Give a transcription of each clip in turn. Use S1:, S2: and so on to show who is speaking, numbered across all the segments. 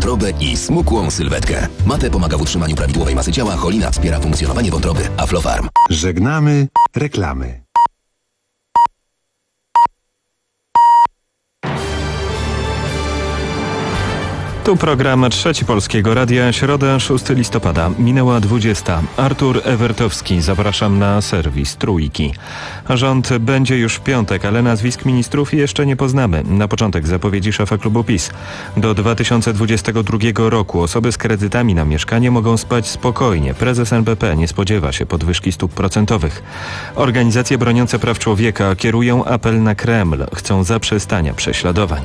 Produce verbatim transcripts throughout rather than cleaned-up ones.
S1: wątrobę i smukłą sylwetkę. Mate pomaga w utrzymaniu prawidłowej masy ciała, Cholina wspiera funkcjonowanie wątroby. Aflofarm.
S2: Żegnamy reklamy.
S3: Tu program Trzeci Polskiego Radia, środa szóstego listopada, minęła dwudziesta. Artur Ewertowski, zapraszam na serwis Trójki. Rząd będzie już w piątek, ale nazwisk ministrów jeszcze nie poznamy. Na początek zapowiedzi szefa klubu PiS. Do dwa tysiące dwudziestego drugiego roku osoby z kredytami na mieszkanie mogą spać spokojnie. Prezes N B P nie spodziewa się podwyżki stóp procentowych. Organizacje broniące praw człowieka kierują apel na Kreml. Chcą zaprzestania prześladowań.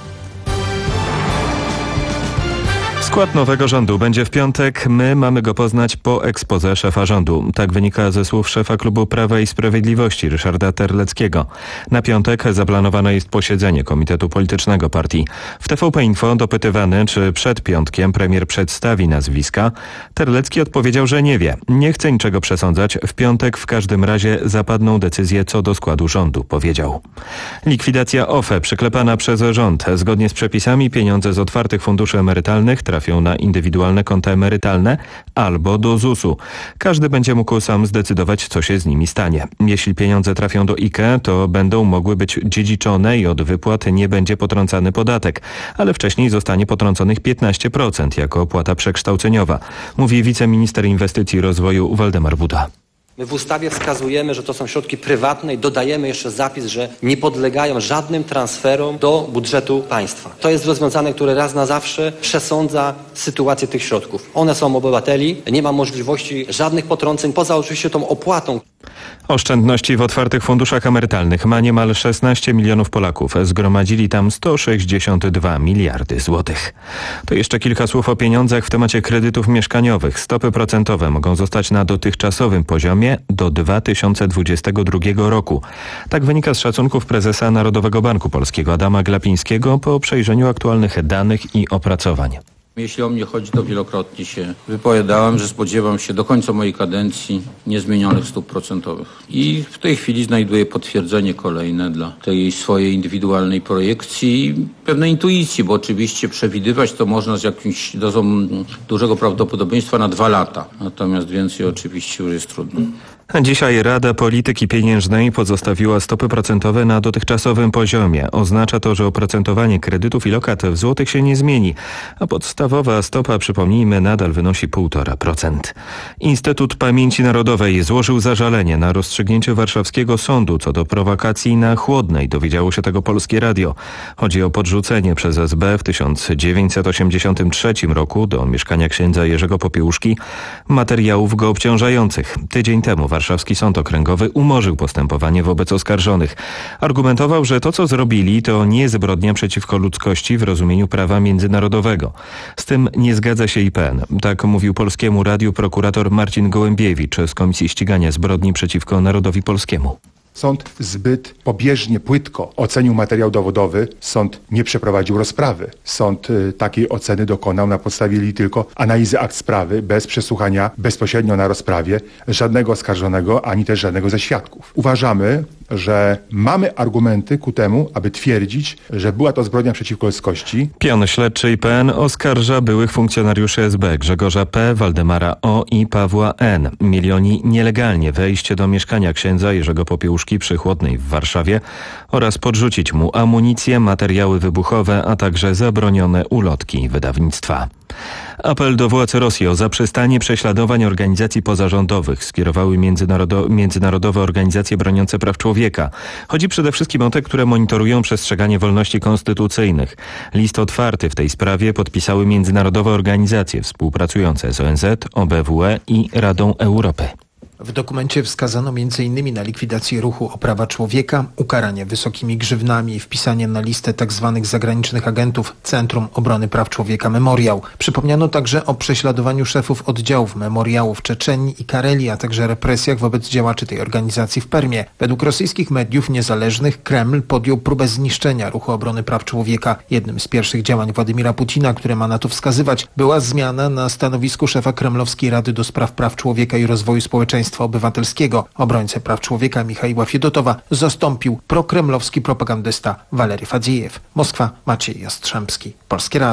S3: Skład nowego rządu będzie w piątek. My mamy go poznać po exposé szefa rządu. Tak wynika ze słów szefa klubu Prawa i Sprawiedliwości Ryszarda Terleckiego. Na piątek zaplanowane jest posiedzenie Komitetu Politycznego Partii. W T V P Info dopytywany, czy przed piątkiem premier przedstawi nazwiska, Terlecki odpowiedział, że nie wie. Nie chce niczego przesądzać. W piątek w każdym razie zapadną decyzje co do składu rządu, powiedział. Likwidacja O F E przyklepana przez rząd. Zgodnie z przepisami pieniądze z otwartych funduszy emerytalnych trafią na indywidualne konta emerytalne albo do zusu. Każdy będzie mógł sam zdecydować, co się z nimi stanie. Jeśli pieniądze trafią do I K E, to będą mogły być dziedziczone i od wypłat nie będzie potrącany podatek, ale wcześniej zostanie potrąconych piętnaście procent jako opłata przekształceniowa, mówi wiceminister inwestycji i rozwoju Waldemar Buda.
S4: My w ustawie wskazujemy, że to są środki prywatne i dodajemy jeszcze zapis, że nie podlegają żadnym transferom do budżetu państwa. To jest rozwiązanie, które raz na zawsze przesądza sytuację tych środków. One są obywateli, nie ma możliwości żadnych potrąceń, poza oczywiście tą opłatą.
S3: Oszczędności w otwartych funduszach emerytalnych ma niemal szesnaście milionów Polaków. Zgromadzili tam sto sześćdziesiąt dwa miliardy złotych. To jeszcze kilka słów o pieniądzach w temacie kredytów mieszkaniowych. Stopy procentowe mogą zostać na dotychczasowym poziomie do dwa tysiące dwudziestego drugiego roku. Tak wynika z szacunków prezesa Narodowego Banku Polskiego Adama Glapińskiego po przejrzeniu aktualnych danych i opracowań.
S5: Jeśli o mnie chodzi, to wielokrotnie się wypowiadałem, że spodziewam się do końca mojej kadencji niezmienionych stóp procentowych. I w tej chwili znajduję potwierdzenie kolejne dla tej swojej indywidualnej projekcji i pewnej intuicji, bo oczywiście przewidywać to można z jakimś dozą dużego prawdopodobieństwa na dwa lata. Natomiast więcej oczywiście już jest trudno.
S3: Dzisiaj Rada Polityki Pieniężnej pozostawiła stopy procentowe na dotychczasowym poziomie. Oznacza to, że oprocentowanie kredytów i lokat w złotych się nie zmieni, a podstawowa stopa, przypomnijmy, nadal wynosi półtora procent. Instytut Pamięci Narodowej złożył zażalenie na rozstrzygnięcie warszawskiego sądu co do prowokacji na Chłodnej. Dowiedziało się tego Polskie Radio. Chodzi o podrzucenie przez S B w tysiąc dziewięćset osiemdziesiątym trzecim roku do mieszkania księdza Jerzego Popiełuszki materiałów go obciążających. Tydzień temu Warszawski Sąd Okręgowy umorzył postępowanie wobec oskarżonych. Argumentował, że to, co zrobili, to nie zbrodnia przeciwko ludzkości w rozumieniu prawa międzynarodowego. Z tym nie zgadza się I P N. Tak mówił Polskiemu Radiu prokurator Marcin Gołębiewicz z Komisji Ścigania Zbrodni przeciwko Narodowi Polskiemu.
S6: Sąd zbyt pobieżnie, płytko ocenił materiał dowodowy. Sąd nie przeprowadził rozprawy. Sąd y, takiej oceny dokonał na podstawie tylko analizy akt sprawy, bez przesłuchania bezpośrednio na rozprawie żadnego oskarżonego, ani też żadnego ze świadków. Uważamy, że mamy argumenty ku temu, aby twierdzić, że była to zbrodnia przeciwko ludzkości.
S3: Pion śledczy I P N oskarża byłych funkcjonariuszy S B Grzegorza P., Waldemara O. i Pawła N. Mieli oni nielegalnie wejść do mieszkania księdza Jerzego Popiełuszki przy Chłodnej w Warszawie oraz podrzucić mu amunicję, materiały wybuchowe, a także zabronione ulotki wydawnictwa. Apel do władz Rosji o zaprzestanie prześladowań organizacji pozarządowych skierowały międzynarodo- międzynarodowe organizacje broniące praw człowieka. Chodzi przede wszystkim o te, które monitorują przestrzeganie wolności konstytucyjnych. List otwarty w tej sprawie podpisały międzynarodowe organizacje współpracujące z O N Z, O B W E i Radą Europy.
S7: W dokumencie wskazano między innymi na likwidację ruchu o prawa człowieka, ukaranie wysokimi grzywnami i wpisanie na listę tzw. zagranicznych agentów Centrum Obrony Praw Człowieka Memoriał. Przypomniano także o prześladowaniu szefów oddziałów Memoriału w Czeczenii i Karelii, a także represjach wobec działaczy tej organizacji w Permie. Według rosyjskich mediów niezależnych Kreml podjął próbę zniszczenia ruchu obrony praw człowieka. Jednym z pierwszych działań Władimira Putina, które ma na to wskazywać, była zmiana na stanowisku szefa Kremlowskiej Rady do Spraw Praw Człowieka i Rozwoju Społeczeństwa Obywatelskiego. Obrońcę praw człowieka Michaiła Fiedotowa zastąpił prokremlowski propagandysta Walery Fadzijew. Moskwa, Maciej Jastrzębski, Polskie Radio.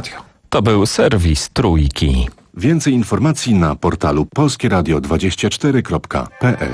S3: To był serwis Trójki.
S2: Więcej informacji na portalu polskie radio dwadzieścia cztery kropka p l.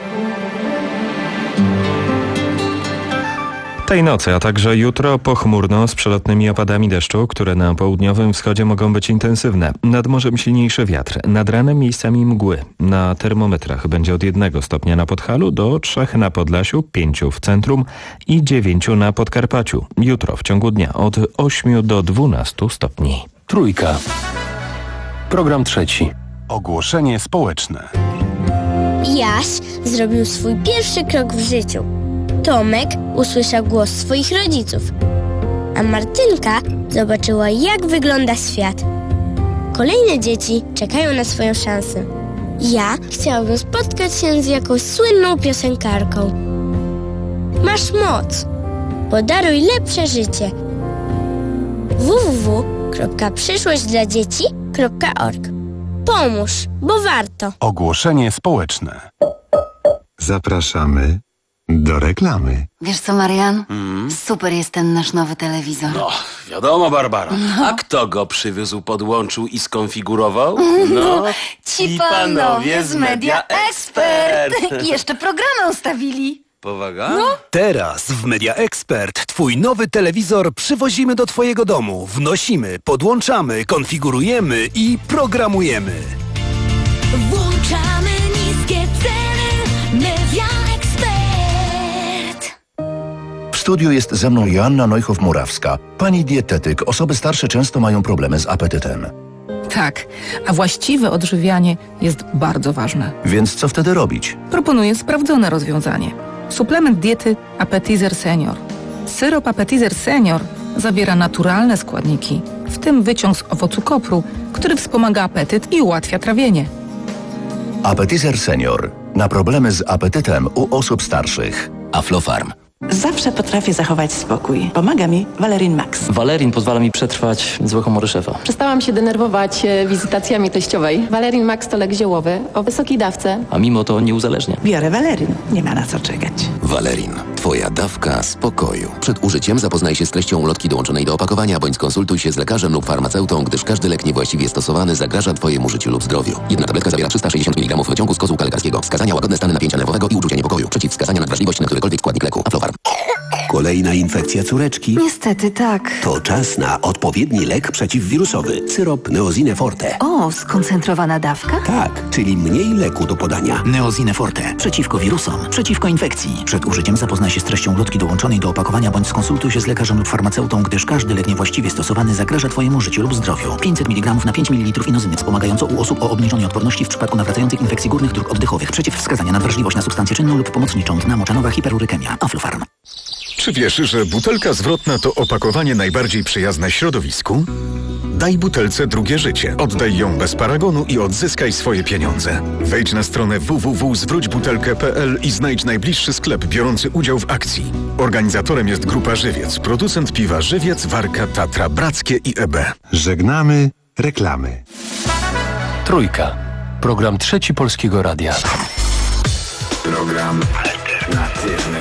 S3: Tej nocy, a także jutro pochmurno z przelotnymi opadami deszczu, które na południowym wschodzie mogą być intensywne. Nad morzem silniejszy wiatr, nad ranem miejscami mgły. Na termometrach będzie od jednego stopnia na Podhalu do trzech na Podlasiu, pięciu w centrum i dziewięciu na Podkarpaciu. Jutro w ciągu dnia od ośmiu do dwunastu stopni.
S1: Trójka. Program trzeci.
S2: Ogłoszenie społeczne.
S8: Jaś zrobił swój pierwszy krok w życiu. Tomek usłyszał głos swoich rodziców, a Martynka zobaczyła, jak wygląda świat. Kolejne dzieci czekają na swoją szansę. Ja chciałabym spotkać się z jakąś słynną piosenkarką. Masz moc. Podaruj lepsze życie. w w w kropka przyszłość dla dzieci kropka org. Pomóż, bo warto.
S2: Ogłoszenie społeczne. Zapraszamy do reklamy.
S9: Wiesz co, Marian? Mm. Super jest ten nasz nowy telewizor.
S10: No, wiadomo, Barbara. No. A kto go przywiózł, podłączył i skonfigurował?
S9: No, ci panowie z Media Expert. I jeszcze programy ustawili.
S10: Powaga?
S9: No.
S11: Teraz w Media Expert twój nowy telewizor przywozimy do twojego domu. Wnosimy, podłączamy, konfigurujemy i programujemy.
S12: Włączamy niskie ceny. Media Expert.
S13: W studiu jest ze mną Joanna Neuchow-Murawska. Pani dietetyk, osoby starsze często mają problemy z apetytem.
S14: Tak, a właściwe odżywianie jest bardzo ważne.
S13: Więc co wtedy robić?
S14: Proponuję sprawdzone rozwiązanie. Suplement diety Appetizer Senior. Syrop Appetizer Senior zawiera naturalne składniki, w tym wyciąg z owocu kopru, który wspomaga apetyt i ułatwia trawienie.
S13: Appetizer Senior. Na problemy z apetytem u osób starszych.
S1: Aflofarm.
S15: Zawsze potrafię zachować spokój. Pomaga mi Valerin Max.
S16: Valerin pozwala mi przetrwać złe humory szefa.
S17: Przestałam się denerwować wizytacjami teściowej. Valerin Max to lek ziołowy o wysokiej dawce.
S16: A mimo to nie uzależnia.
S15: Biorę Valerin. Nie ma na co czekać.
S1: Valerin. Twoja dawka spokoju. Przed użyciem zapoznaj się z treścią ulotki dołączonej do opakowania, bądź skonsultuj się z lekarzem lub farmaceutą, gdyż każdy lek niewłaściwie stosowany zagraża Twojemu życiu lub zdrowiu. Jedna tabletka zawiera trzysta sześćdziesiąt miligramów wyciągu z kozłka lekarskiego. Wskazania: łagodne stany napięcia nerwowego i uczucia niepokoju. Przeciwwskazania: nadwrażliwość na którykolwiek składnik leku. Aflofarm.
S18: Kolejna infekcja córeczki?
S9: Niestety tak.
S18: To czas na odpowiedni lek przeciwwirusowy. Syrop Neosine Forte.
S9: O, skoncentrowana dawka?
S18: Tak, czyli mniej leku do podania.
S19: Neosine Forte. Przeciwko wirusom, przeciwko infekcji. Przed użyciem zapoznaj się z treścią ulotki dołączonej do opakowania, bądź skonsultuj się z lekarzem lub farmaceutą, gdyż każdy lek niewłaściwie stosowany zagraża Twojemu życiu lub zdrowiu. pięćset miligramów na pięć mililitrów inozyny wspomagająco u osób o obniżonej odporności w przypadku nawracających infekcji górnych dróg oddechowych. Przeciwwskazania: nadwrażliwość na substancję czynną lub pomocniczą, dna moczanowa, hiperurykemia. Aflofarm.
S20: Czy wiesz, że butelka zwrotna to opakowanie najbardziej przyjazne środowisku? Daj butelce drugie życie. Oddaj ją bez paragonu i odzyskaj swoje pieniądze. Wejdź na stronę w w w kropka zwróć butelkę kropka p l i znajdź najbliższy sklep biorący udział w akcji. Organizatorem jest Grupa Żywiec, producent piwa Żywiec, Warka, Tatra, Brackie i E B.
S2: Żegnamy reklamy.
S1: Trójka. Program trzeci Polskiego Radia.
S2: Program alternatywny.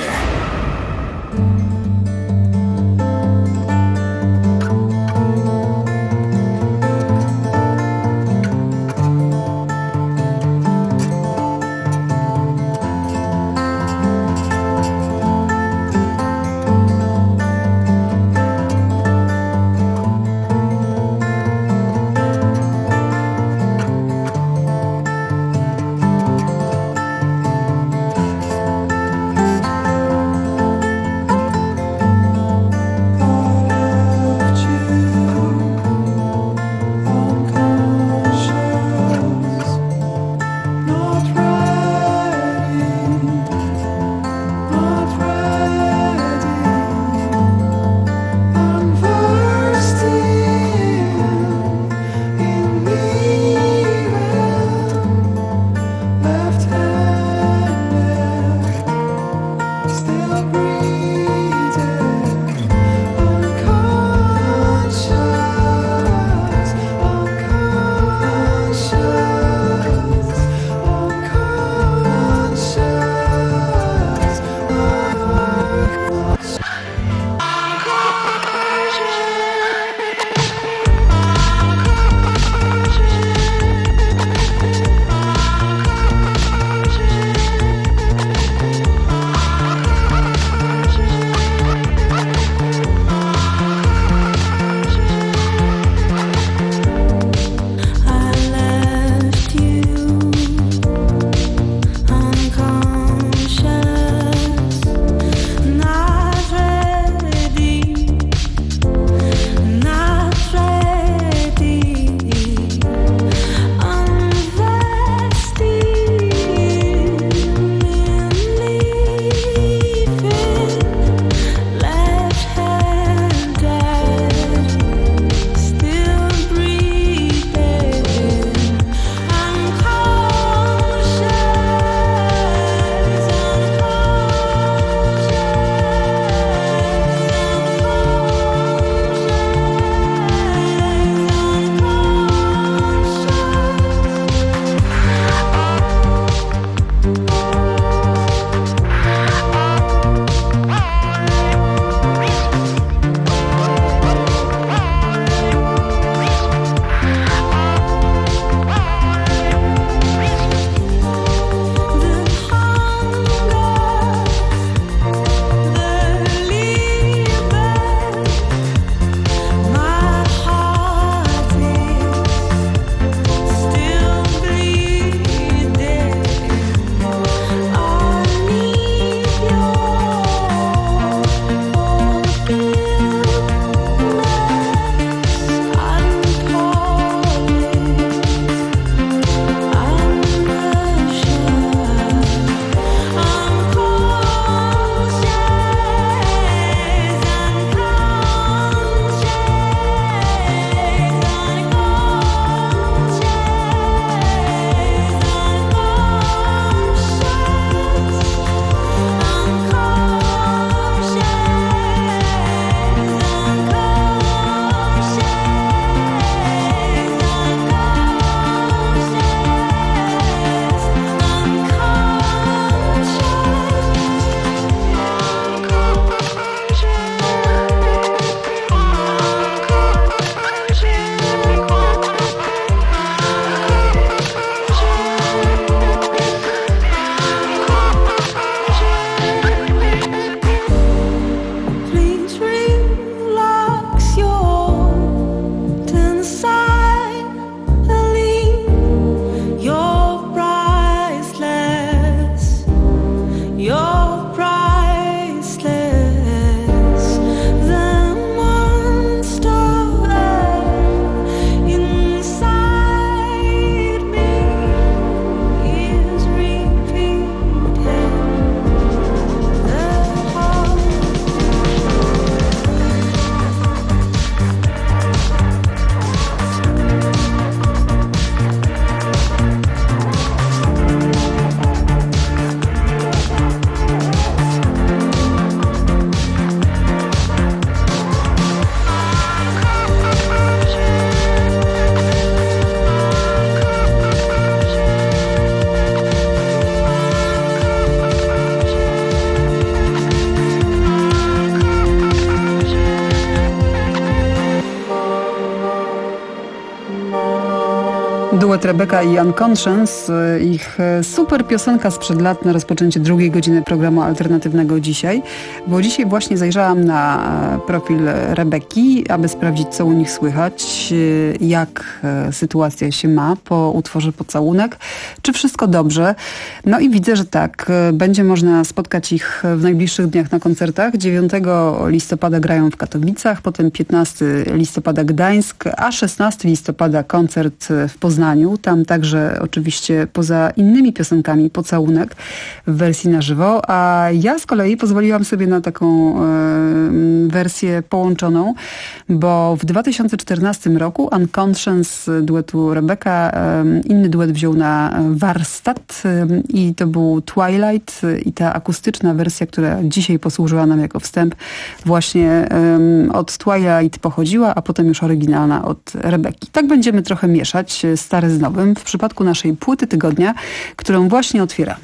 S21: Duet Rebeka i Unconscious, ich super piosenka sprzed lat na rozpoczęcie drugiej godziny programu alternatywnego dzisiaj, bo dzisiaj właśnie zajrzałam na profil Rebeki, aby sprawdzić, co u nich słychać, jak sytuacja się ma po utworze Pocałunek, czy wszystko dobrze. No i widzę, że tak, będzie można spotkać ich w najbliższych dniach na koncertach. dziewiątego listopada grają w Katowicach, potem piętnastego listopada Gdańsk, a szesnastego listopada koncert w Poznaniu. Tam także oczywiście poza innymi piosenkami Pocałunek w wersji na żywo, a ja z kolei pozwoliłam sobie na taką e, wersję połączoną, bo w dwa tysiące czternastym roku Unconscious duetu Rebeka e, inny duet wziął na warsztat e, i to był Twilight i ta akustyczna wersja, która dzisiaj posłużyła nam jako wstęp, właśnie e, od Twilight pochodziła, a potem już oryginalna od Rebeki. Tak będziemy trochę mieszać stare z nowym w przypadku naszej płyty tygodnia, którą właśnie otwieramy.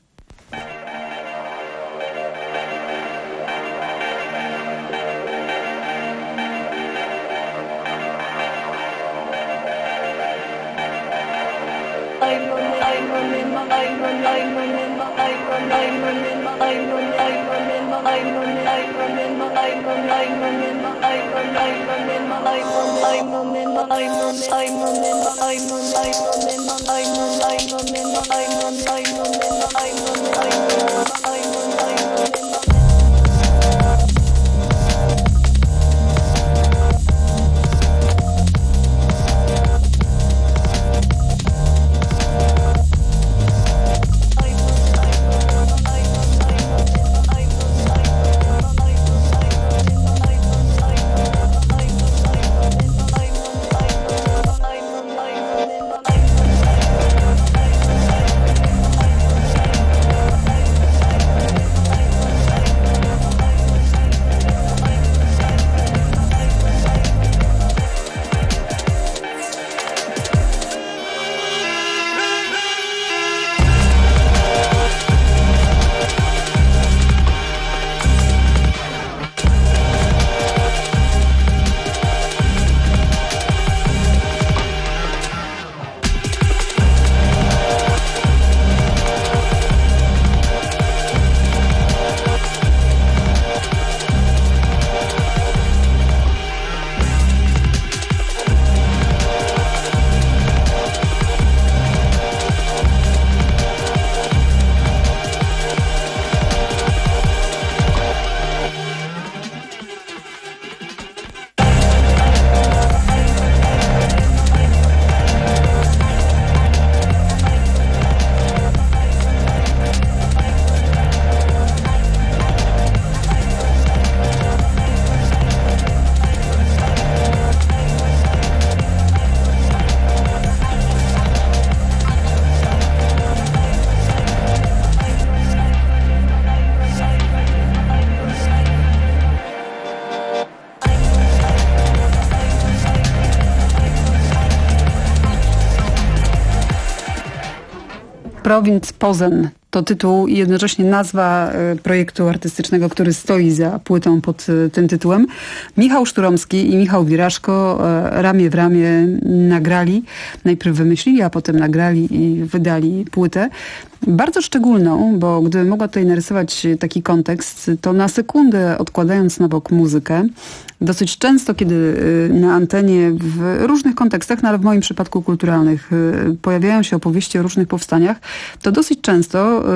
S21: Provinz Posen to tytuł i jednocześnie nazwa projektu artystycznego, który stoi za płytą pod tym tytułem. Michał Szturomski i Michał Wiraszko ramię w ramię nagrali, najpierw wymyślili, a potem nagrali i wydali płytę. Bardzo szczególną, bo gdybym mogła tutaj narysować taki kontekst, to na sekundę odkładając na bok muzykę, dosyć często, kiedy na antenie w różnych kontekstach, no ale w moim przypadku kulturalnych, pojawiają się opowieści o różnych powstaniach, to dosyć często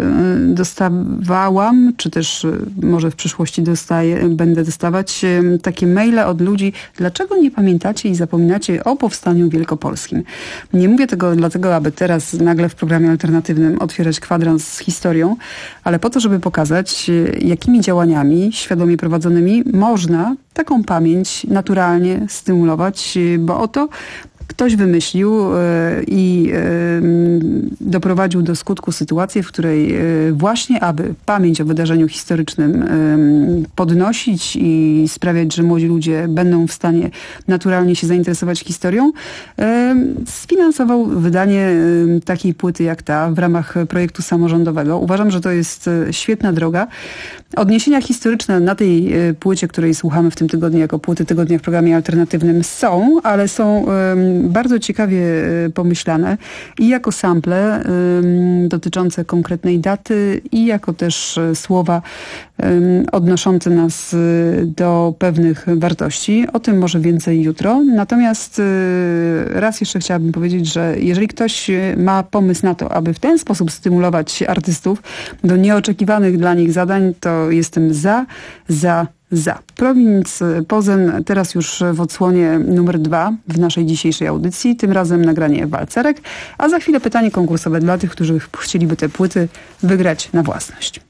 S21: dostawałam, czy też może w przyszłości dostaję, będę dostawać takie maile od ludzi, dlaczego nie pamiętacie i zapominacie o powstaniu wielkopolskim. Nie mówię tego dlatego, aby teraz nagle w programie alternatywnym otwierać kwadrans z historią, ale po to, żeby pokazać, jakimi działaniami świadomie prowadzonymi można taką pamięć naturalnie stymulować, bo oto ktoś wymyślił i doprowadził do skutku sytuację, w której właśnie aby pamięć o wydarzeniu historycznym podnosić i sprawiać, że młodzi ludzie będą w stanie naturalnie się zainteresować historią, sfinansował wydanie takiej płyty jak ta w ramach projektu samorządowego. Uważam, że to jest świetna droga. Odniesienia historyczne na tej płycie, której słuchamy w tym tygodniu jako płyty tygodnia w programie alternatywnym są, ale są bardzo ciekawie pomyślane i jako sample dotyczące konkretnej daty i jako też słowa odnoszące nas do pewnych wartości. O tym może więcej jutro. Natomiast raz jeszcze chciałabym powiedzieć, że jeżeli ktoś ma pomysł na to, aby w ten sposób stymulować artystów do nieoczekiwanych dla nich zadań, to jestem za, za, za. Prowinc Pozen teraz już w odsłonie numer dwa w naszej dzisiejszej audycji. Tym razem nagranie walcerek, a za chwilę pytanie konkursowe dla tych, którzy chcieliby te płyty wygrać na własność.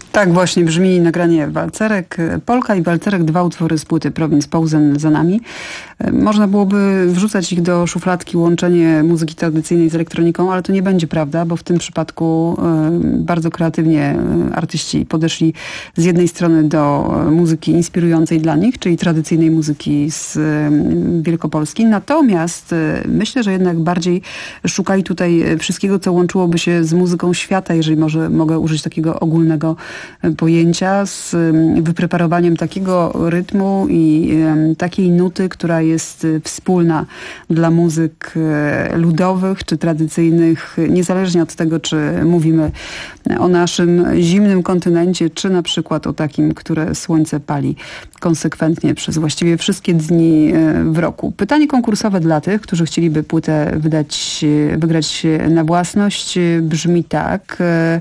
S21: Tak właśnie brzmi nagranie Walcerek, Polka i Walcerek, dwa utwory z płyty Prowinz Pausen za nami. Można byłoby wrzucać ich do szufladki, łączenie muzyki tradycyjnej z elektroniką, ale to nie będzie prawda, bo w tym przypadku bardzo kreatywnie artyści podeszli z jednej strony do muzyki inspirującej dla nich, czyli tradycyjnej muzyki z Wielkopolski, natomiast myślę, że jednak bardziej szukali tutaj wszystkiego, co łączyłoby się z muzyką świata, jeżeli może mogę użyć takiego ogólnego pojęcia, z wypreparowaniem takiego rytmu i takiej nuty, która jest wspólna dla muzyk ludowych czy tradycyjnych, niezależnie od tego, czy mówimy o naszym zimnym kontynencie, czy na przykład o takim, które słońce pali konsekwentnie przez właściwie wszystkie dni w roku. Pytanie konkursowe dla tych, którzy chcieliby płytę wydać, wygrać na własność, brzmi tak.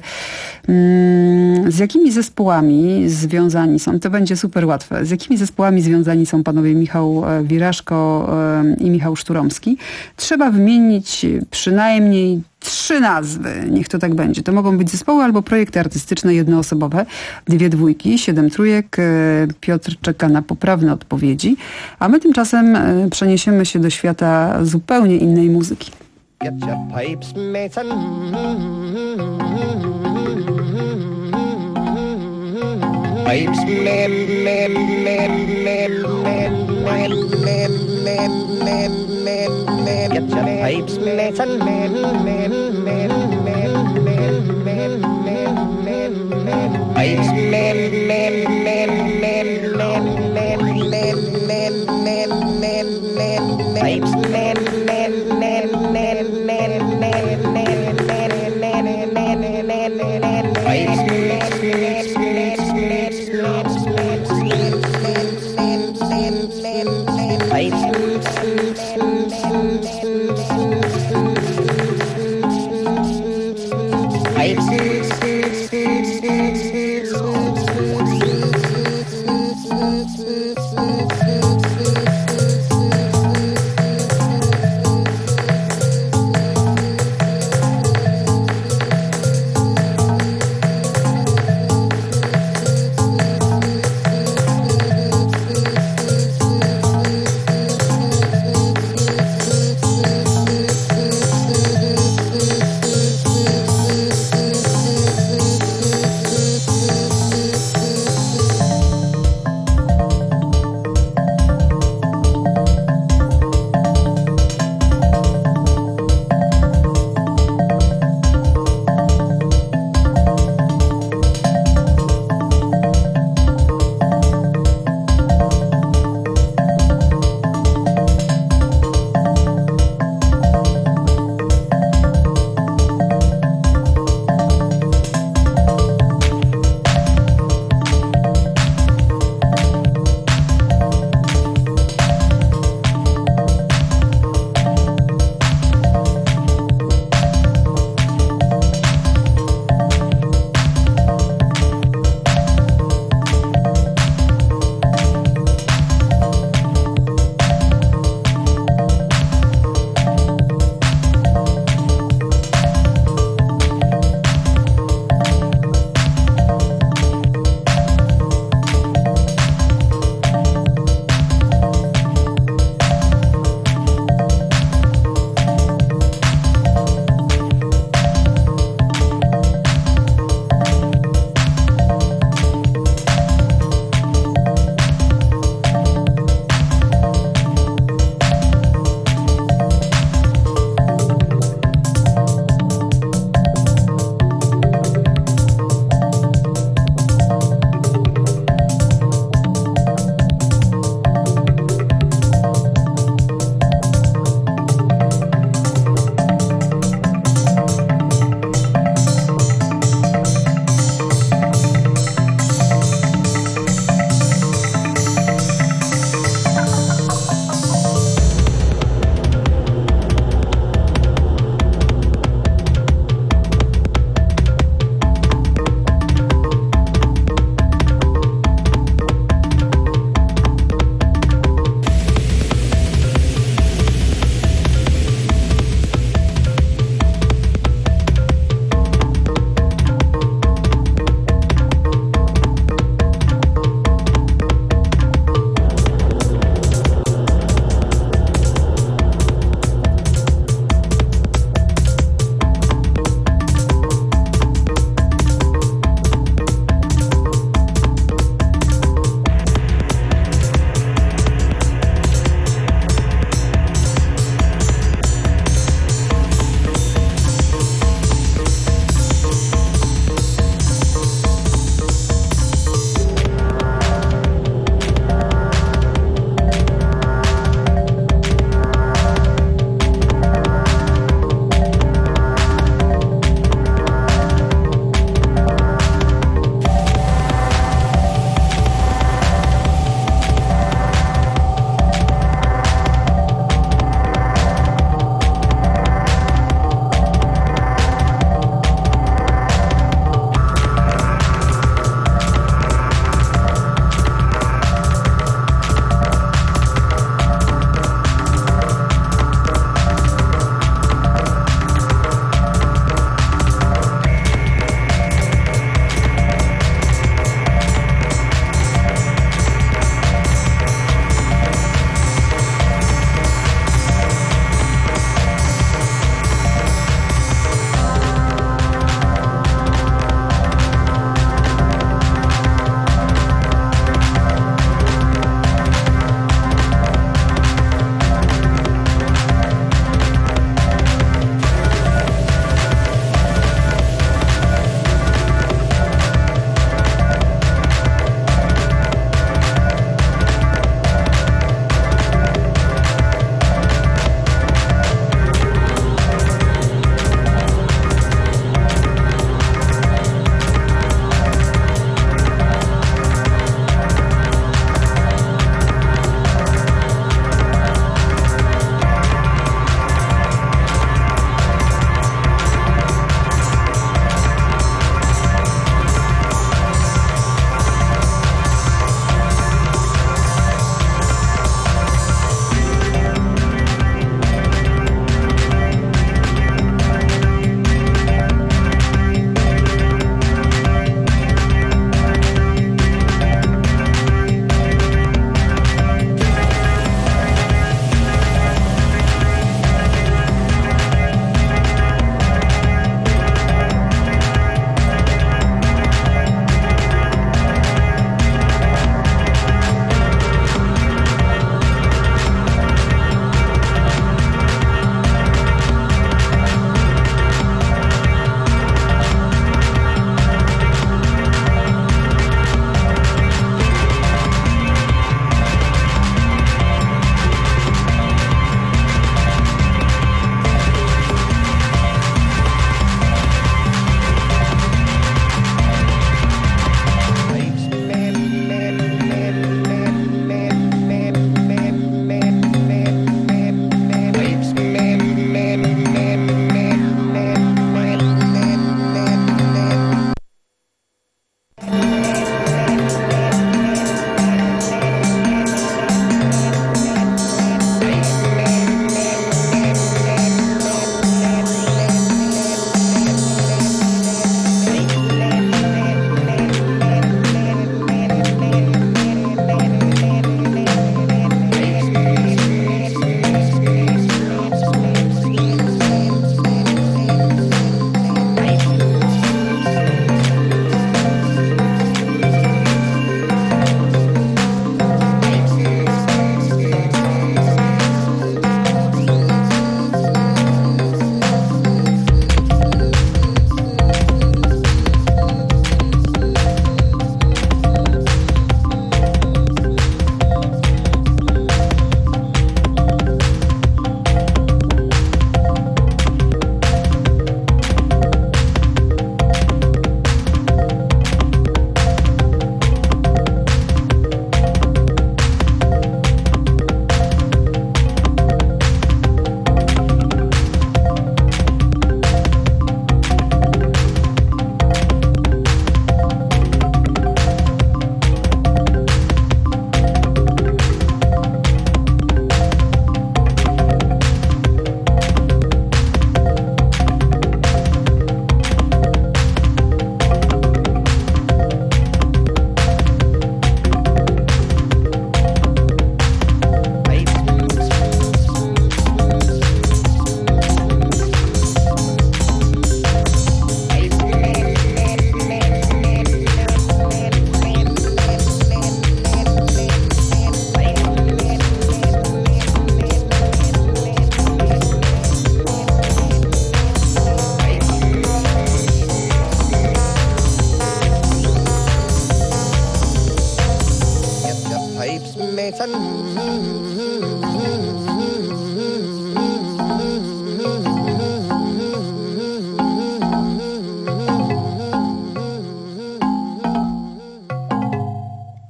S21: Z jakimi zespołami związani są, to będzie super łatwe, z jakimi zespołami związani są panowie Michał Wiraszko i Michał Szturomski? Trzeba wymienić przynajmniej trzy nazwy, niech to tak będzie. To mogą być zespoły albo projekty artystyczne jednoosobowe, dwie dwójki, siedem trójek. Piotr czeka na poprawne odpowiedzi, a my tymczasem przeniesiemy się do świata zupełnie innej muzyki.
S4: Get your pipes, mates, and pipes, man, man, man, man, man, man, man, man, man, man, man. Get your pipes, mates, and man, man, man, man, man, man, man, man, man. Pipes, man, man, man, man, man, man, man, man, man, man, man. Pipes, man, man, man, man, man, man, man, man, man, man, man, man. Pipes,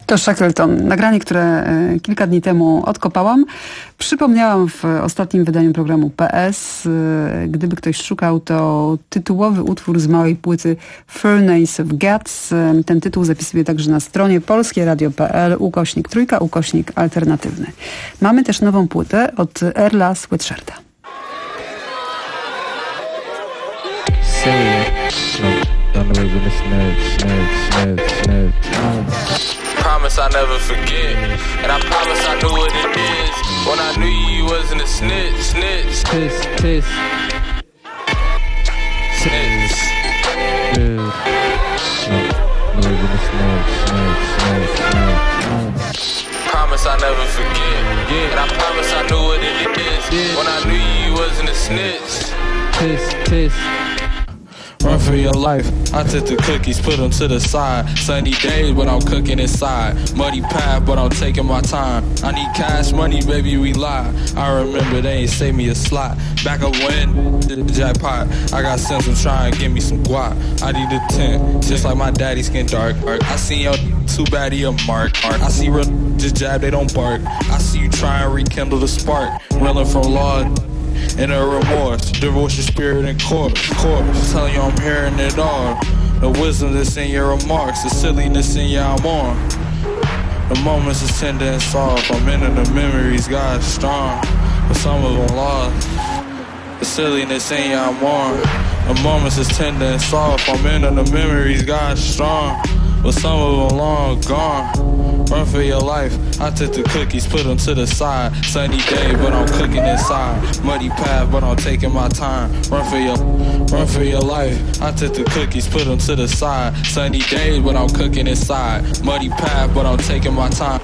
S21: To Shackleton. Nagranie, które e, kilka dni temu odkopałam. Przypomniałam w ostatnim wydaniu programu P S. E, gdyby ktoś szukał, to tytułowy utwór z małej płyty Furnace of Guts. E, ten tytuł zapisuje także na stronie polskieradio.pl ukośnik trójka, ukośnik alternatywny. Mamy też nową płytę od Earla Sweatshirta.
S5: Promise I never forget, and I promise I knew what it is when I knew you wasn't a snitch, snitch. Piss, piss, snitch. Dude, promise I never forget, and I promise I knew what it is when I knew you wasn't a snitch. Piss, piss. Run for your life. I took the cookies, put them to the side. Sunny days, but I'm cooking inside. Muddy path, but I'm taking my time. I need cash money, baby, we lie. I remember they ain't save me a slot. Back up when the jackpot. I got sense, I'm trying to give me some guap. I need a tent, just like my daddy skin dark. I see your too bad he a mark. I see real just jab, they don't bark. I see you try and rekindle the spark. Reeling from law and a remorse, divorce your spirit in court, court. Tell you I'm hearing it all. The wisdom that's in your remarks, the silliness in your I'm on. The moments is tender and soft. I'm into the memories, God is strong, but some of them lost. The silliness in your I'm on. The moments is tender and soft. I'm into the memories, God is strong, but some of them long gone. Run for your life. I took the cookies, put them to the side. Sunny day, but I'm cooking inside. Muddy path, but I'm taking my time. Run for your, run for your life. I took the cookies, put them to the side. Sunny day, but I'm cooking inside. Muddy path, but I'm taking my time.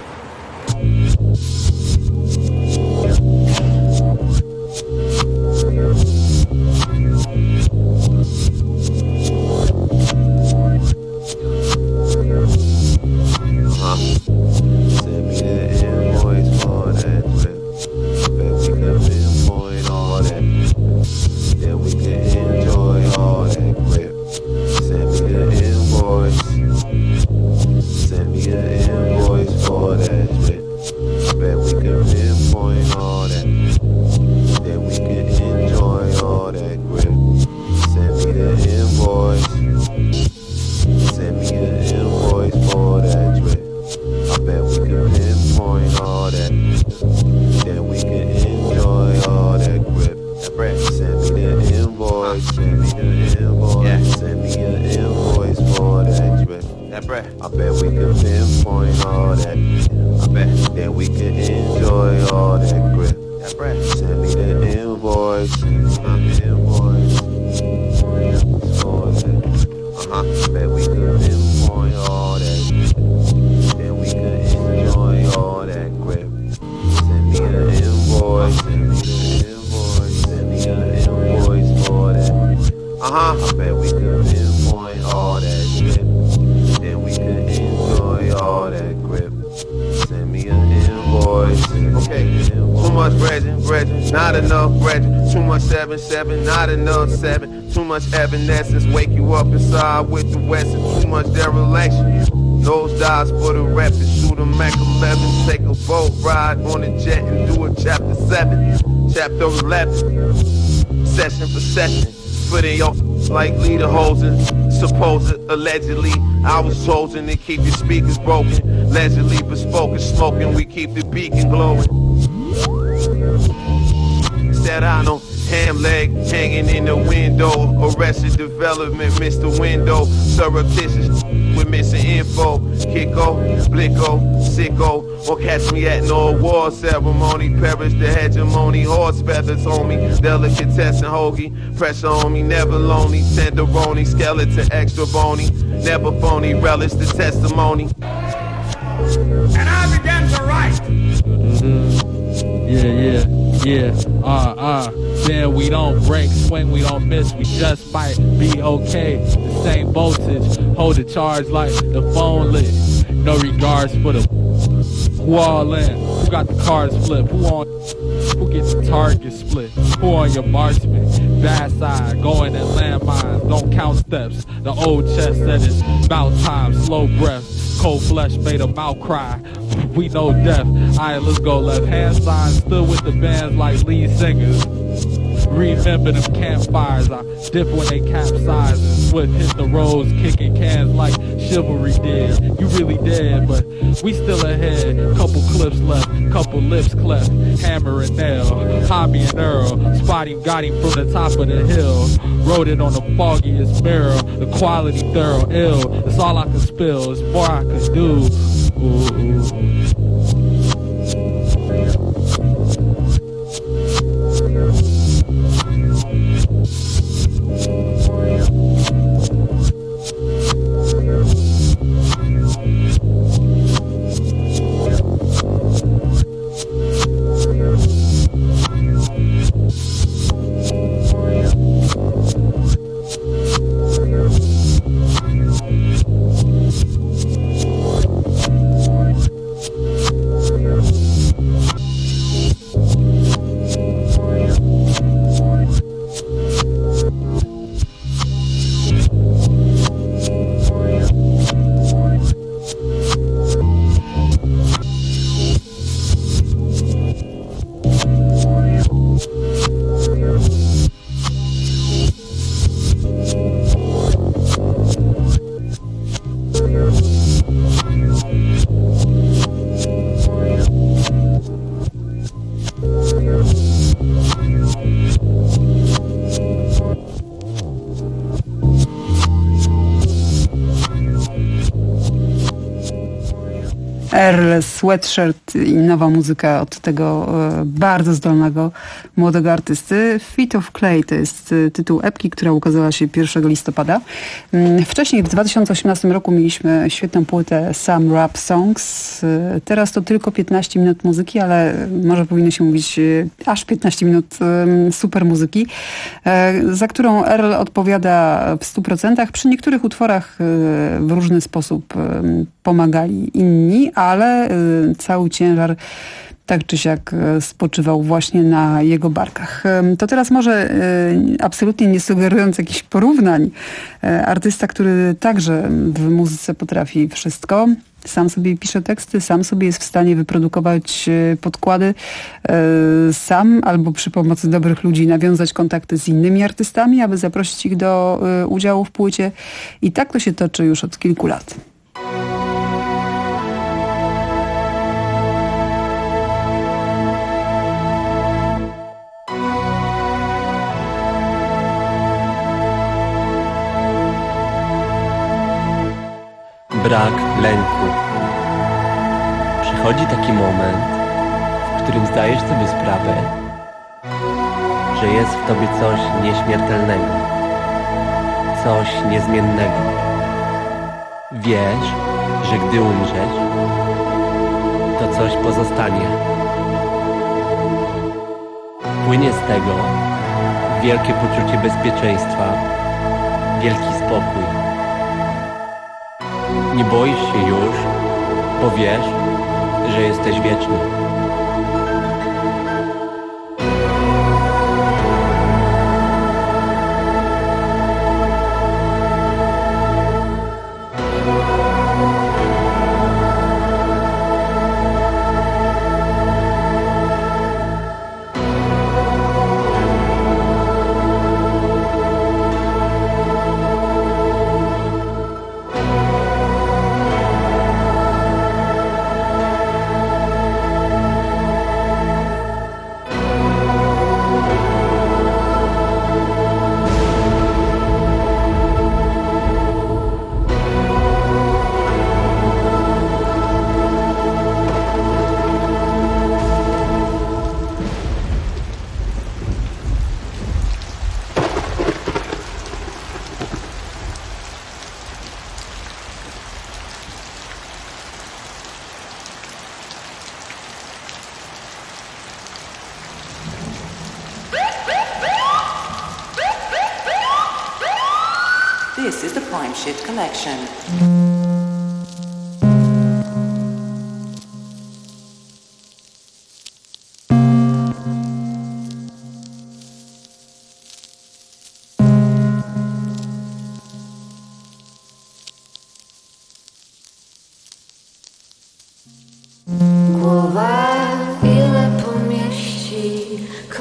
S22: Seven, not enough seven. Too much evanescence, wake you up inside with the west and too much dereliction. Nose dives for the rep and shoot a Mac eleven. Take a boat ride on a jet and do a chapter seven. Chapter eleven. Session for session. Foot in your like leader hosing. Supposed allegedly, I was chosen to keep your speakers broken. Allegedly bespoken, smoking, we keep the beacon glowing. Said I know. Ham leg hanging in the window. Arrested development, Mister Window. Surreptitious with missing info. Kicko, Blicko, Sicko. Or catch me at no award ceremony. Perish the hegemony. Horse feathers on me. Delicatessen hoagie. Pressure on me, never lonely. Tenderoni, skeleton extra bony. Never phony, relish the testimony.
S23: And I began to write. Mm-hmm. Yeah, yeah. Yeah, uh, uh, then we don't break, swing, we don't miss, we just might be okay. The same voltage, hold the charge like the phone lit. No regards for the who all in, who got the cards flipped, who on, who gets the target split, who on your marksman, bad side, going in landmines, don't count steps. The old chest said it's about time, slow breath. Cold flesh made a mouth cry. We know death. Alright, let's go. Left hand sign. Stood with the bands like lead singers. Remember them campfires. I dip when they capsize and Swift hit the roads, kicking cans like chivalry did. You really dead, but we still ahead. Couple clips left, couple lips cleft. Hammer and nail, Hobby and Earl. Spot him, got him from the top of the hill. Wrote it on the foggiest mirror. The quality thorough, ill. It's all I can spill. It's more I can do. Ooh, ooh.
S21: Earl Sweatshirt i nowa muzyka od tego e, bardzo zdolnego młodego artysty. Feet of Clay to jest e, tytuł epki, która ukazała się pierwszego listopada. Mm, wcześniej w dwa tysiące osiemnastym roku mieliśmy świetną płytę Some Rap Songs. E, teraz to tylko piętnaście minut muzyki, ale może powinno się mówić e, aż piętnaście minut e, super muzyki, e, za którą Earl odpowiada w stu procentach. Przy niektórych utworach e, w różny sposób e, pomagali inni, ale y, cały ciężar tak czy siak y, spoczywał właśnie na jego barkach. Y, to teraz może y, absolutnie nie sugerując jakichś porównań, y, artysta, który także w muzyce potrafi wszystko. Sam sobie pisze teksty, sam sobie jest w stanie wyprodukować y, podkłady, y, sam albo przy pomocy dobrych ludzi nawiązać kontakty z innymi artystami, aby zaprosić ich do y, udziału w płycie. I tak to się toczy już od kilku lat.
S3: Brak lęku. Przychodzi taki moment, w którym zdajesz sobie sprawę, że jest w tobie coś nieśmiertelnego, coś niezmiennego. Wiesz, że gdy umrzesz, to coś pozostanie. Płynie z tego wielkie poczucie bezpieczeństwa, wielki spokój. Nie boisz się już, bo wiesz, że jesteś wieczny.
S15: This is the Prime Shift Collection.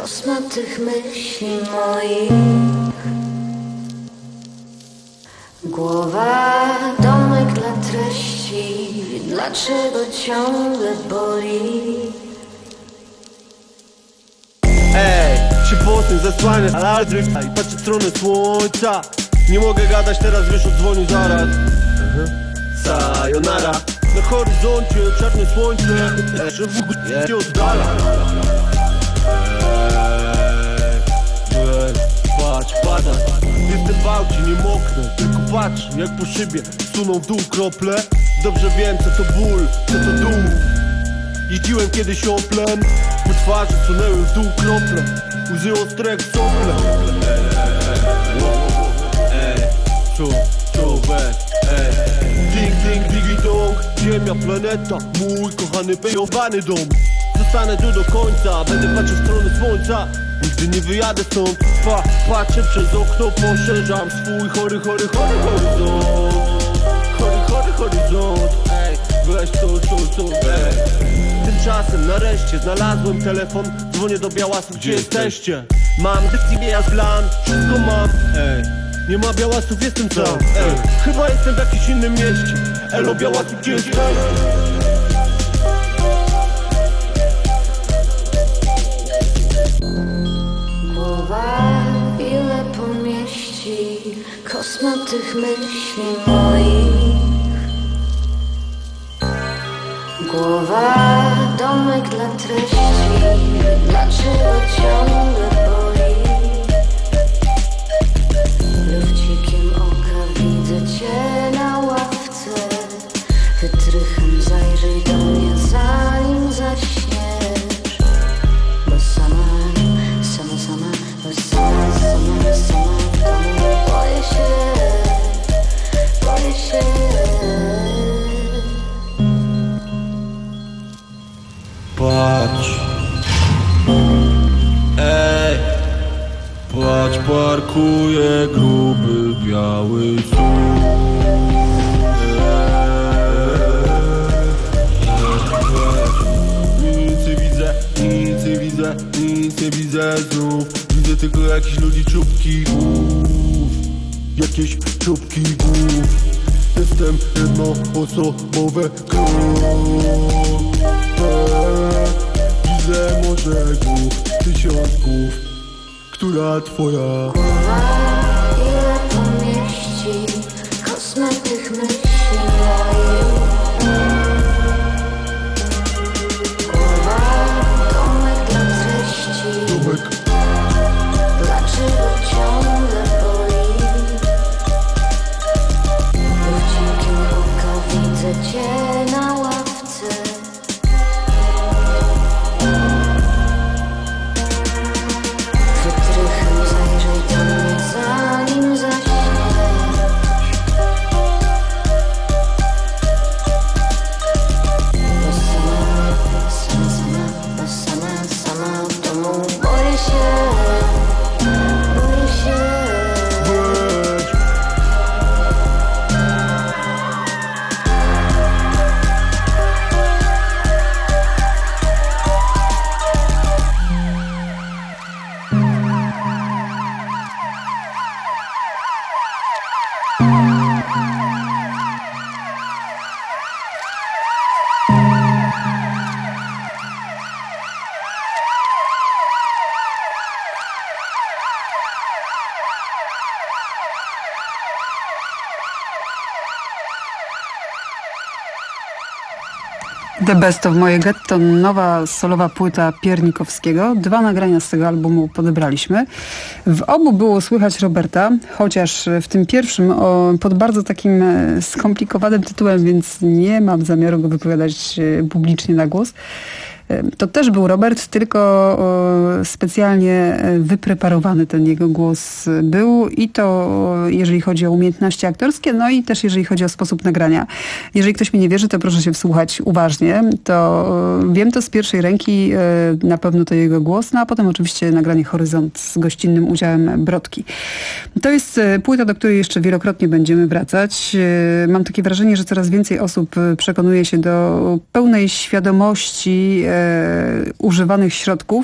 S12: kosmatych myśli moich. Głowa, domek dla treści, dlaczego ciągle boli?
S6: Ej, się posyn zasłania, ale dryfta i patrzę w stronę słońca. Nie mogę gadać teraz, wiesz, odzwonił zaraz. Sayonara. Na horyzoncie czarne słońce, że w ogóle się oddala. Ej, patrz, pada. Jestem w aucie, nie moknę, tylko patrzę jak po szybie suną w dół krople. Dobrze wiem co to ból, co to dół. Jeździłem kiedyś Oplem, po twarzy sunęły w dół krople. Łzy ostre jak sople. Ej, czu, czu, weź, ej. Ding, ding, digi dong, ziemia, planeta, mój kochany pejowany dom. Zostanę tu do końca, będę patrzył w stronę słońca. Nigdy nie wyjadę stąd, pa, patrzę przez okno, poszerzam swój chory, chory, chory horyzont. Chory, chory horyzont, ej, weź to, to, to, ej. Tymczasem nareszcie znalazłem telefon, dzwonię do Białasów, gdzie jesteście? Mam decyzję, ja plan, wszystko mam, ej. Nie ma Białasów, jestem sam, ej. Chyba jestem w jakimś innym mieście. Elo Białasów, gdzie jesteście?
S12: Głowa ile pomieści kosmatych myśli moich. Głowa, domek dla treści, dlaczego ciągle boli? Lufcikiem oka widzę cię na ławce. Wytrychem zajrzyj do mnie zanim zaśniesz. Bo sama, sama, sama, bo sama, sama, sama w domu boję się, boję się.
S6: Patrz, ej, patrz, parkuje gruby biały słup. Nic nie widzę, nic nie widzę, nic nie widzę znów. Widzę tylko jakichś ludzi czubki głów, jakieś czubki głów. Jestem jednoosobowe krów. Widzę morze głów, tysiąc głów. Która twoja?
S12: Głowa ile pomieści kosmatych myśli moich. Głowa, domek dla treści.
S6: Domek.
S12: Dlaczego ciągle boli? Lufcikiem oka widzę cię na ławce. Wytrychem zajrzyj do mnie zanim zaśniesz. Bo sama, sama, sama, bo sama, sama w domu boję się, boję się.
S21: The Best of Moje Getto, nowa solowa płyta Piernikowskiego. Dwa nagrania z tego albumu podebraliśmy. W obu było słychać Roberta, chociaż w tym pierwszym o, pod bardzo takim skomplikowanym tytułem, więc nie mam zamiaru go wypowiadać publicznie na głos. To też był Robert, tylko specjalnie wypreparowany ten jego głos był i to jeżeli chodzi o umiejętności aktorskie, no i też jeżeli chodzi o sposób nagrania. Jeżeli ktoś mi nie wierzy, to proszę się wsłuchać uważnie. To wiem to z pierwszej ręki, na pewno to jego głos, no a potem oczywiście nagranie Horyzont z gościnnym udziałem Brodki. To jest płyta, do której jeszcze wielokrotnie będziemy wracać. Mam takie wrażenie, że coraz więcej osób przekonuje się do pełnej świadomości używanych środków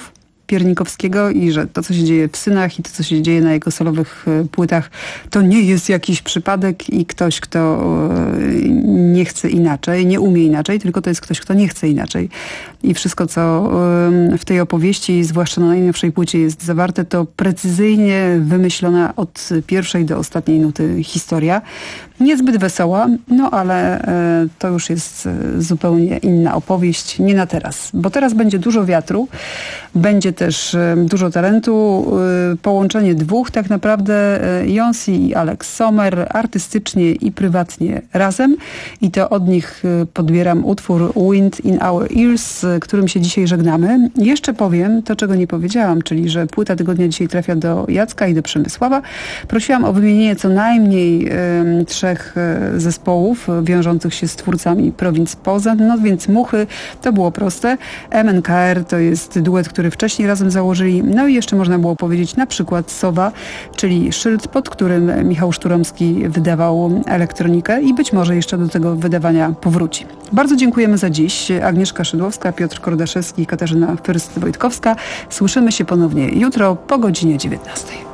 S21: Piernikowskiego i że to, co się dzieje w Synach i to, co się dzieje na jego solowych płytach, to nie jest jakiś przypadek i ktoś, kto nie chce inaczej, nie umie inaczej, tylko to jest ktoś, kto nie chce inaczej. I wszystko, co w tej opowieści, zwłaszcza na najnowszej płycie jest zawarte, to precyzyjnie wymyślona od pierwszej do ostatniej nuty historia. Niezbyt wesoła, no ale to już jest zupełnie inna opowieść, nie na teraz. Bo teraz będzie dużo wiatru, będzie też dużo talentu, połączenie dwóch tak naprawdę, Jonsi i Alex Sommer, artystycznie i prywatnie razem. I to od nich podbieram utwór Wind in Our Ears, którym się dzisiaj żegnamy. Jeszcze powiem to, czego nie powiedziałam, czyli że płyta tygodnia dzisiaj trafia do Jacka i do Przemysława. Prosiłam o wymienienie co najmniej y, trzech y, zespołów wiążących się z twórcami prowinc Poznań, no więc Muchy to było proste. M N K R to jest duet, który wcześniej razem założyli. No i jeszcze można było powiedzieć na przykład Sowa, czyli szyld, pod którym Michał Szturomski wydawał elektronikę i być może jeszcze do tego wydawania powróci. Bardzo dziękujemy za dziś. Agnieszka Szydłowska, Piotr Kordaszewski i Katarzyna Fyrst-Wojtkowska. Słyszymy się ponownie jutro po godzinie dziewiętnastej.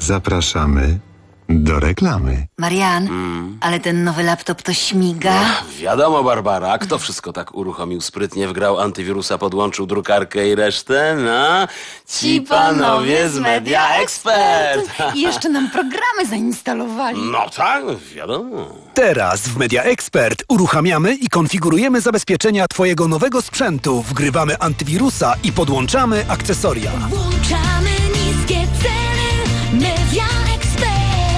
S2: Zapraszamy do reklamy.
S9: Marian,
S7: Mm.
S9: ale ten nowy laptop to śmiga.
S7: Wiadomo, Barbara, kto wszystko tak uruchomił sprytnie, wgrał antywirusa, podłączył drukarkę i resztę? No, ci panowie z Media Expert.
S9: I jeszcze nam programy zainstalowali.
S7: No tak, wiadomo.
S11: Teraz w Media Expert uruchamiamy i konfigurujemy zabezpieczenia Twojego nowego sprzętu, wgrywamy antywirusa i podłączamy akcesoria.
S12: Włączamy niskie ceny. Media Expert.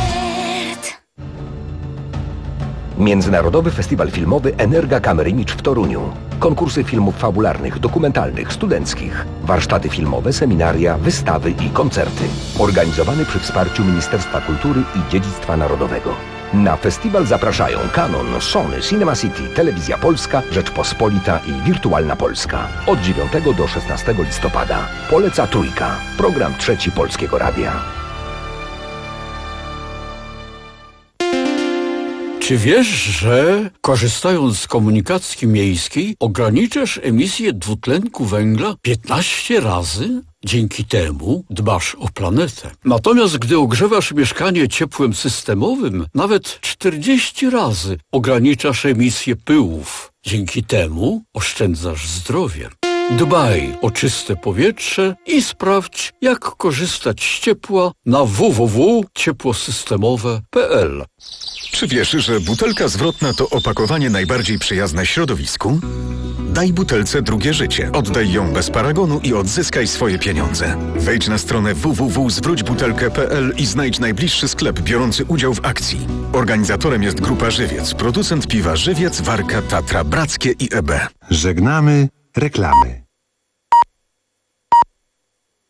S8: Międzynarodowy Festiwal Filmowy Energa Camera Image w Toruniu. Konkursy filmów fabularnych, dokumentalnych, studenckich. Warsztaty filmowe, seminaria, wystawy i koncerty. Organizowany przy wsparciu Ministerstwa Kultury i Dziedzictwa Narodowego. Na festiwal zapraszają Canon, Sony, Cinema City, Telewizja Polska, Rzeczpospolita i Wirtualna Polska. Od dziewiątego do szesnastego listopada. Poleca Trójka. Program Trzeci Polskiego Radia.
S10: Czy wiesz, że korzystając z komunikacji miejskiej ograniczasz emisję dwutlenku węgla piętnaście razy? Dzięki temu dbasz o planetę. Natomiast gdy ogrzewasz mieszkanie ciepłem systemowym, nawet czterdzieści razy ograniczasz emisję pyłów. Dzięki temu oszczędzasz zdrowie. Dbaj o czyste powietrze i sprawdź, jak korzystać z ciepła na w w w kropka ciepłosystemowe kropka p l.
S20: Czy wiesz, że butelka zwrotna to opakowanie najbardziej przyjazne środowisku? Daj butelce drugie życie. Oddaj ją bez paragonu i odzyskaj swoje pieniądze. Wejdź na stronę w w w kropka zwróć butelkę kropka p l i znajdź najbliższy sklep biorący udział w akcji. Organizatorem jest Grupa Żywiec, producent piwa Żywiec, Warka, Tatra, Brackie i E B.
S2: Żegnamy reklamy.